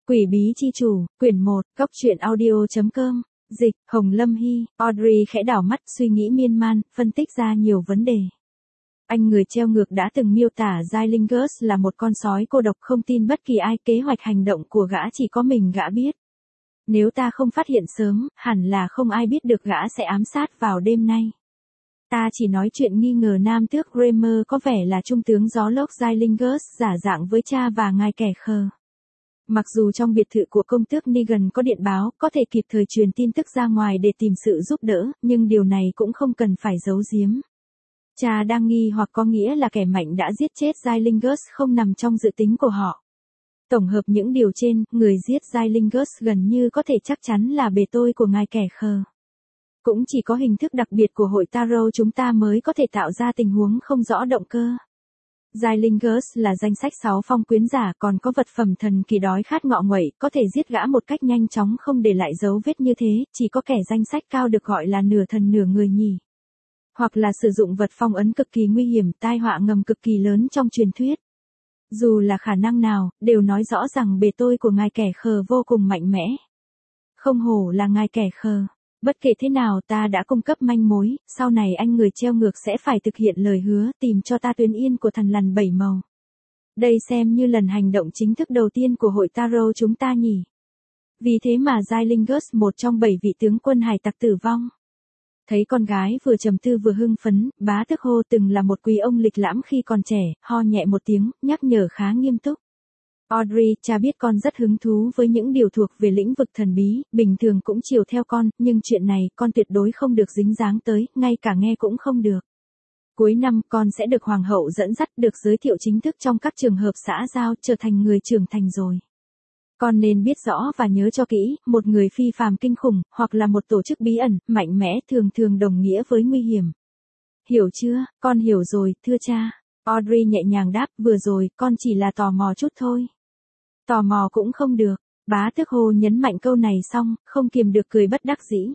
Quỷ bí chi chủ, quyển 1, góc truyện audio.com, dịch, Hồng Lâm Hy, Audrey khẽ đảo mắt suy nghĩ miên man, phân tích ra nhiều vấn đề. Anh người treo ngược đã từng miêu tả Zylingus là một con sói cô độc, không tin bất kỳ ai, kế hoạch hành động của gã chỉ có mình gã biết. Nếu ta không phát hiện sớm, hẳn là không ai biết được gã sẽ ám sát vào đêm nay. Ta chỉ nói chuyện nghi ngờ nam tước Kramer có vẻ là trung tướng gió lốc Zylingus giả dạng với cha và ngài kẻ khờ. Mặc dù trong biệt thự của công tước Negan có điện báo, có thể kịp thời truyền tin tức ra ngoài để tìm sự giúp đỡ, nhưng điều này cũng không cần phải giấu giếm. Cha đang nghi hoặc có nghĩa là kẻ mạnh đã giết chết Zylingus không nằm trong dự tính của họ. Tổng hợp những điều trên, người giết Zylingus gần như có thể chắc chắn là bề tôi của ngài kẻ khờ. Cũng chỉ có hình thức đặc biệt của hội Tarot chúng ta mới có thể tạo ra tình huống không rõ động cơ. Zylingus là danh sách 6 phong quyến giả, còn có vật phẩm thần kỳ đói khát ngọ nguậy, có thể giết gã một cách nhanh chóng không để lại dấu vết như thế, chỉ có kẻ danh sách cao được gọi là nửa thần nửa người nhỉ. Hoặc là sử dụng vật phong ấn cực kỳ nguy hiểm, tai họa ngầm cực kỳ lớn trong truyền thuyết. Dù là khả năng nào, đều nói rõ rằng bề tôi của ngài kẻ khờ vô cùng mạnh mẽ. Không hổ là ngài kẻ khờ. Bất kể thế nào ta đã cung cấp manh mối, sau này anh người treo ngược sẽ phải thực hiện lời hứa tìm cho ta tuyến yên của thần lằn 7 màu. Đây xem như lần hành động chính thức đầu tiên của hội Tarot chúng ta nhỉ. Vì thế mà Zylingus, một trong 7 vị tướng quân hải tặc tử vong. Thấy con gái vừa trầm tư vừa hưng phấn, bá tước hô từng là một quý ông lịch lãm khi còn trẻ, ho nhẹ một tiếng, nhắc nhở khá nghiêm túc. Audrey, cha biết con rất hứng thú với những điều thuộc về lĩnh vực thần bí, bình thường cũng chiều theo con, nhưng chuyện này con tuyệt đối không được dính dáng tới, ngay cả nghe cũng không được. Cuối năm con sẽ được hoàng hậu dẫn dắt, được giới thiệu chính thức trong các trường hợp xã giao, trở thành người trưởng thành rồi. Con nên biết rõ và nhớ cho kỹ, một người phi phàm kinh khủng, hoặc là một tổ chức bí ẩn, mạnh mẽ thường thường đồng nghĩa với nguy hiểm. Hiểu chưa? Con hiểu rồi, thưa cha. Audrey nhẹ nhàng đáp, vừa rồi, con chỉ là tò mò chút thôi. Tò mò cũng không được. Bá tước Hồ nhấn mạnh câu này xong, không kiềm được cười bất đắc dĩ.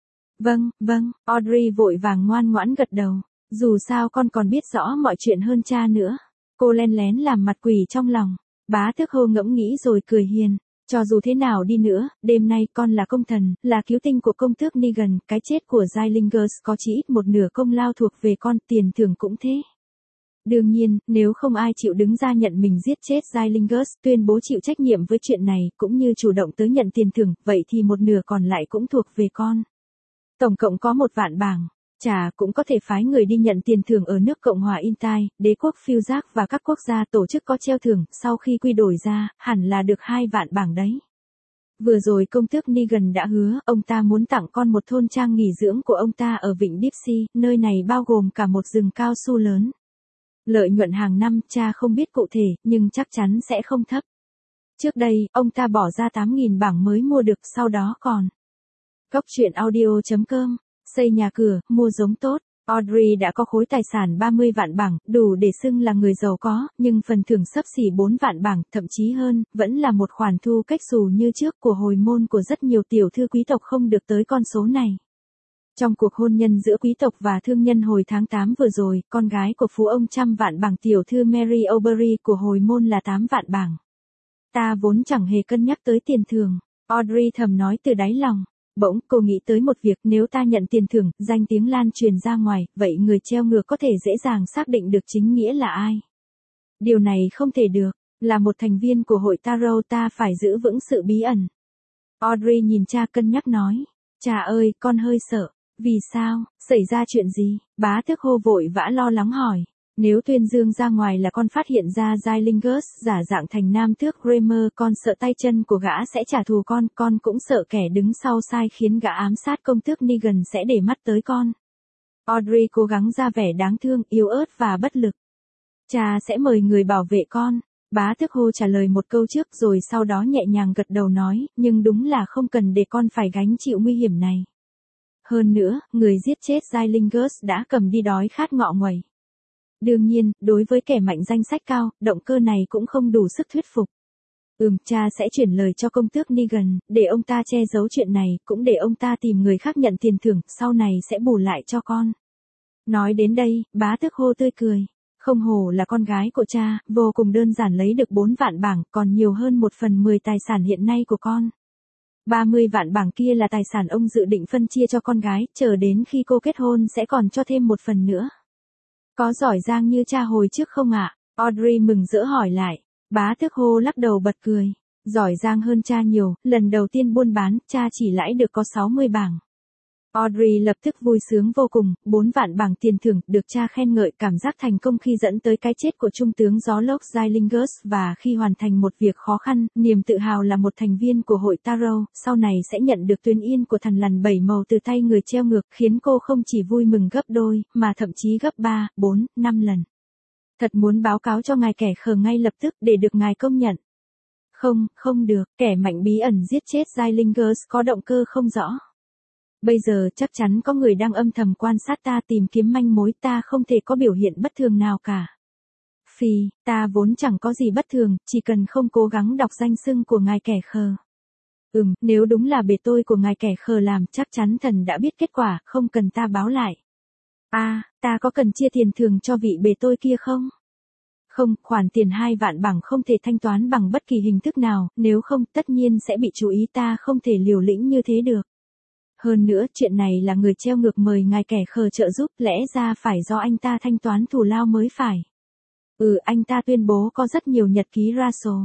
Vâng, Audrey vội vàng ngoan ngoãn gật đầu. Dù sao con còn biết rõ mọi chuyện hơn cha nữa. Cô len lén làm mặt quỷ trong lòng. Bá tước Hồ ngẫm nghĩ rồi cười hiền. Cho dù thế nào đi nữa, đêm nay con là công thần, là cứu tinh của công tước Negan, cái chết của Zylingus có chỉ ít một nửa công lao thuộc về con, tiền thưởng cũng thế. Đương nhiên, nếu không ai chịu đứng ra nhận mình giết chết Zylingus, tuyên bố chịu trách nhiệm với chuyện này, cũng như chủ động tới nhận tiền thưởng, vậy thì một nửa còn lại cũng thuộc về con. Tổng cộng có 1 vạn bảng. Chả cũng có thể phái người đi nhận tiền thưởng ở nước Cộng hòa Intai, đế quốc Phiêu Giác và các quốc gia tổ chức có treo thưởng, sau khi quy đổi ra, hẳn là được 2 vạn bảng đấy. Vừa rồi công tước Negan đã hứa, ông ta muốn tặng con một thôn trang nghỉ dưỡng của ông ta ở vịnh Dipsy, nơi này bao gồm cả một rừng cao su lớn. Lợi nhuận hàng năm, cha không biết cụ thể, nhưng chắc chắn sẽ không thấp. Trước đây, ông ta bỏ ra 8.000 bảng mới mua được, sau đó còn. Góc truyện audio.com, xây nhà cửa, mua giống tốt. Audrey đã có khối tài sản 30 vạn bảng, đủ để xưng là người giàu có, nhưng phần thưởng xấp xỉ 4 vạn bảng, thậm chí hơn, vẫn là một khoản thu cách xù như trước của hồi môn của rất nhiều tiểu thư quý tộc không được tới con số này. Trong cuộc hôn nhân giữa quý tộc và thương nhân hồi tháng 8 vừa rồi, con gái của phú ông 100 vạn bảng tiểu thư Mary O'Berry của hồi môn là 8 vạn bảng. Ta vốn chẳng hề cân nhắc tới tiền thưởng, Audrey thầm nói từ đáy lòng. Bỗng, cô nghĩ tới một việc, nếu ta nhận tiền thưởng, danh tiếng lan truyền ra ngoài, vậy người treo ngược có thể dễ dàng xác định được chính nghĩa là ai. Điều này không thể được, là một thành viên của hội Tarot ta phải giữ vững sự bí ẩn. Audrey nhìn cha cân nhắc nói, cha ơi, con hơi sợ. Vì sao, xảy ra chuyện gì? Bá tước Hô vội vã lo lắng hỏi. Nếu tuyên dương ra ngoài là con phát hiện ra Zylingus giả dạng thành nam tước Kramer, con sợ tay chân của gã sẽ trả thù con cũng sợ kẻ đứng sau sai khiến gã ám sát công tước Negan sẽ để mắt tới con. Audrey cố gắng ra vẻ đáng thương, yếu ớt và bất lực. Cha sẽ mời người bảo vệ con. Bá tước Hô trả lời một câu trước rồi sau đó nhẹ nhàng gật đầu nói, nhưng đúng là không cần để con phải gánh chịu nguy hiểm này. Hơn nữa, người giết chết Zylingus đã cầm đi đói khát ngọ nguậy. Đương nhiên, đối với kẻ mạnh danh sách cao, động cơ này cũng không đủ sức thuyết phục. Cha sẽ chuyển lời cho công tước Negan, để ông ta che giấu chuyện này, cũng để ông ta tìm người khác nhận tiền thưởng, sau này sẽ bù lại cho con. Nói đến đây, bá tước Hô tươi cười. Không hổ là con gái của cha, vô cùng đơn giản lấy được 4 vạn bảng, còn nhiều hơn 1/10 tài sản hiện nay của con. 30 vạn bảng kia là tài sản ông dự định phân chia cho con gái, chờ đến khi cô kết hôn sẽ còn cho thêm một phần nữa. Có giỏi giang như cha hồi trước không ạ? Audrey mừng rỡ hỏi lại. Bá Tước Hô lắc đầu bật cười. Giỏi giang hơn cha nhiều, lần đầu tiên buôn bán, cha chỉ lãi được có 60 bảng. Audrey lập tức vui sướng vô cùng, 4 vạn bảng tiền thưởng, được cha khen ngợi, cảm giác thành công khi dẫn tới cái chết của trung tướng gió lốc Zylingus và khi hoàn thành một việc khó khăn, niềm tự hào là một thành viên của hội Tarot, sau này sẽ nhận được tuyến yên của thần lằn 7 màu từ tay người treo ngược, khiến cô không chỉ vui mừng gấp đôi, mà thậm chí gấp 3, 4, 5 lần. Thật muốn báo cáo cho ngài kẻ khờ ngay lập tức để được ngài công nhận. Không, không được, kẻ mạnh bí ẩn giết chết Zylingus có động cơ không rõ. Bây giờ chắc chắn có người đang âm thầm quan sát ta tìm kiếm manh mối, ta không thể có biểu hiện bất thường nào cả. Phì, ta vốn chẳng có gì bất thường, chỉ cần không cố gắng đọc danh xưng của ngài kẻ khờ. Nếu đúng là bề tôi của ngài kẻ khờ làm, chắc chắn thần đã biết kết quả, không cần ta báo lại. Ta có cần chia tiền thưởng cho vị bề tôi kia không? Không, khoản tiền 2 vạn bảng không thể thanh toán bằng bất kỳ hình thức nào, nếu không, tất nhiên sẽ bị chú ý, ta không thể liều lĩnh như thế được. Hơn nữa, chuyện này là người treo ngược mời ngài kẻ khờ trợ giúp, lẽ ra phải do anh ta thanh toán thù lao mới phải. Anh ta tuyên bố có rất nhiều nhật ký Russell.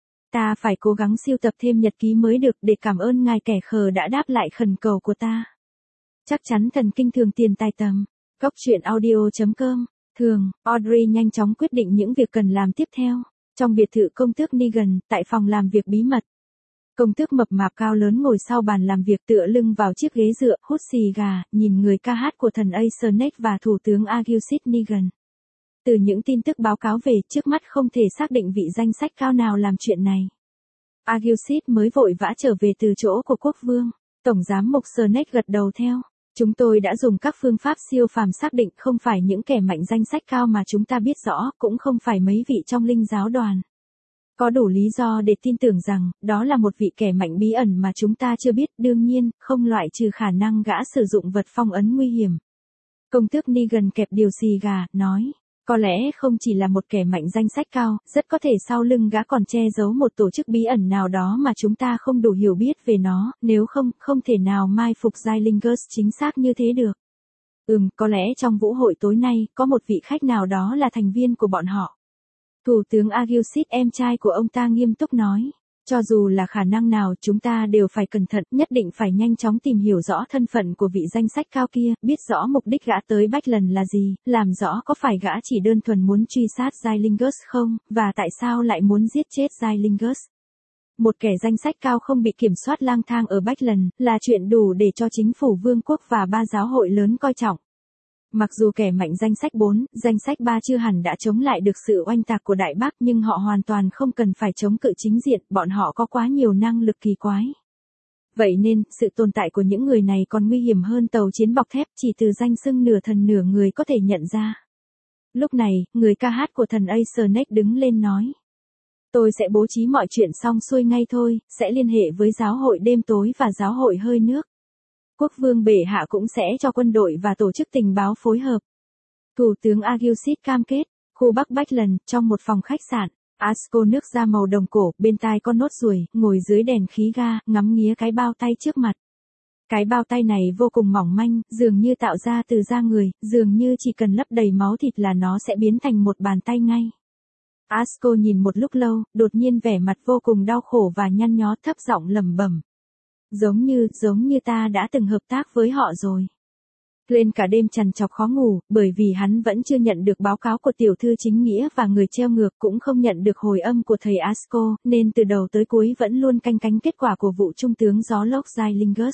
Ta phải cố gắng sưu tập thêm nhật ký mới được để cảm ơn ngài kẻ khờ đã đáp lại khẩn cầu của ta. Chắc chắn thần kinh thường tiền tài tầm. Góc truyện audio.com. Thường, Audrey nhanh chóng quyết định những việc cần làm tiếp theo. Trong biệt thự công tước Negan, tại phòng làm việc bí mật. Công tước mập mạp cao lớn ngồi sau bàn làm việc tựa lưng vào chiếc ghế dựa, hút xì gà, nhìn người ca hát của thần Acernex và thủ tướng Agusid Negan. Từ những tin tức báo cáo về, trước mắt không thể xác định vị danh sách cao nào làm chuyện này. Agusid mới vội vã trở về từ chỗ của quốc vương. Tổng giám mục Cernex gật đầu theo. Chúng tôi đã dùng các phương pháp siêu phàm xác định không phải những kẻ mạnh danh sách cao mà chúng ta biết rõ, cũng không phải mấy vị trong linh giáo đoàn. Có đủ lý do để tin tưởng rằng, đó là một vị kẻ mạnh bí ẩn mà chúng ta chưa biết, đương nhiên, không loại trừ khả năng gã sử dụng vật phong ấn nguy hiểm. Công tước Negan kẹp điều xì gà, nói, có lẽ không chỉ là một kẻ mạnh danh sách cao, rất có thể sau lưng gã còn che giấu một tổ chức bí ẩn nào đó mà chúng ta không đủ hiểu biết về nó, nếu không, không thể nào mai phục Zylingus chính xác như thế được. Có lẽ trong vũ hội tối nay, có một vị khách nào đó là thành viên của bọn họ. Thủ tướng Agusid em trai của ông ta nghiêm túc nói, cho dù là khả năng nào chúng ta đều phải cẩn thận, nhất định phải nhanh chóng tìm hiểu rõ thân phận của vị danh sách cao kia, biết rõ mục đích gã tới Backlund là gì, làm rõ có phải gã chỉ đơn thuần muốn truy sát Zylingus không, và tại sao lại muốn giết chết Zylingus. Một kẻ danh sách cao không bị kiểm soát lang thang ở Backlund, là chuyện đủ để cho chính phủ vương quốc và 3 giáo hội lớn coi trọng. Mặc dù kẻ mạnh danh sách 4, danh sách 3 chưa hẳn đã chống lại được sự oanh tạc của Đại Bác nhưng họ hoàn toàn không cần phải chống cự chính diện, bọn họ có quá nhiều năng lực kỳ quái. Vậy nên, sự tồn tại của những người này còn nguy hiểm hơn tàu chiến bọc thép chỉ từ danh xưng nửa thần nửa người có thể nhận ra. Lúc này, người ca hát của thần Acernex đứng lên nói. Tôi sẽ bố trí mọi chuyện xong xuôi ngay thôi, sẽ liên hệ với giáo hội đêm tối và giáo hội hơi nước. Quốc vương bệ hạ cũng sẽ cho quân đội và tổ chức tình báo phối hợp. Thủ tướng Agusid cam kết, khu Bắc Backlund, trong một phòng khách sạn, Asco nước da màu đồng cổ, bên tai con nốt ruồi, ngồi dưới đèn khí ga, ngắm nghía cái bao tay trước mặt. Cái bao tay này vô cùng mỏng manh, dường như tạo ra từ da người, dường như chỉ cần lấp đầy máu thịt là nó sẽ biến thành một bàn tay ngay. Asco nhìn một lúc lâu, đột nhiên vẻ mặt vô cùng đau khổ và nhăn nhó, thấp giọng lẩm bẩm. Giống như ta đã từng hợp tác với họ rồi. Lên cả đêm trằn trọc khó ngủ, bởi vì hắn vẫn chưa nhận được báo cáo của tiểu thư chính nghĩa và người treo ngược cũng không nhận được hồi âm của thầy Asco, nên từ đầu tới cuối vẫn luôn canh cánh kết quả của vụ trung tướng gió lốc Zylingus.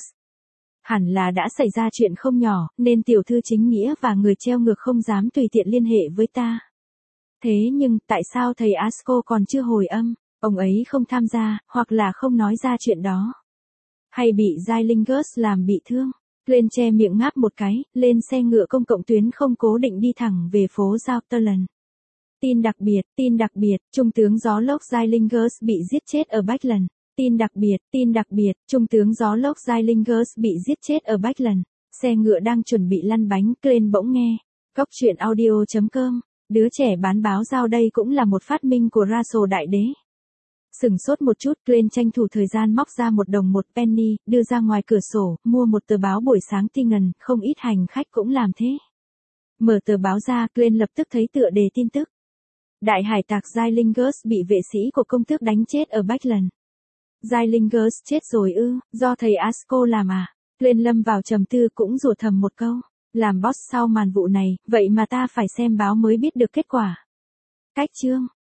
Hẳn là đã xảy ra chuyện không nhỏ, nên tiểu thư chính nghĩa và người treo ngược không dám tùy tiện liên hệ với ta. Thế nhưng, tại sao thầy Asco còn chưa hồi âm? Ông ấy không tham gia, hoặc là không nói ra chuyện đó. Hay bị Zylingus làm bị thương? Lên che miệng ngáp một cái, lên xe ngựa công cộng tuyến không cố định đi thẳng về phố Southern. Tin đặc biệt, trung tướng gió lốc Zylingus bị giết chết ở Backlund. Tin đặc biệt, trung tướng gió lốc Zylingus bị giết chết ở Backlund. Xe ngựa đang chuẩn bị lăn bánh, Glenn bỗng nghe. Góc truyện audio.com Đứa trẻ bán báo giao đây cũng là một phát minh của Russell đại đế. Sửng sốt một chút, Glenn tranh thủ thời gian móc ra 1 đồng 1 penny, đưa ra ngoài cửa sổ, mua một tờ báo buổi sáng Tingần, không ít hành khách cũng làm thế. Mở tờ báo ra, Glenn lập tức thấy tựa đề tin tức. Đại hải tặc Zylingus bị vệ sĩ của công tước đánh chết ở Bachland. Zylingus chết rồi ư, do thầy Asco làm à? Glenn lâm vào trầm tư cũng rủa thầm một câu. Làm boss sau màn vụ này, vậy mà ta phải xem báo mới biết được kết quả. Cách chương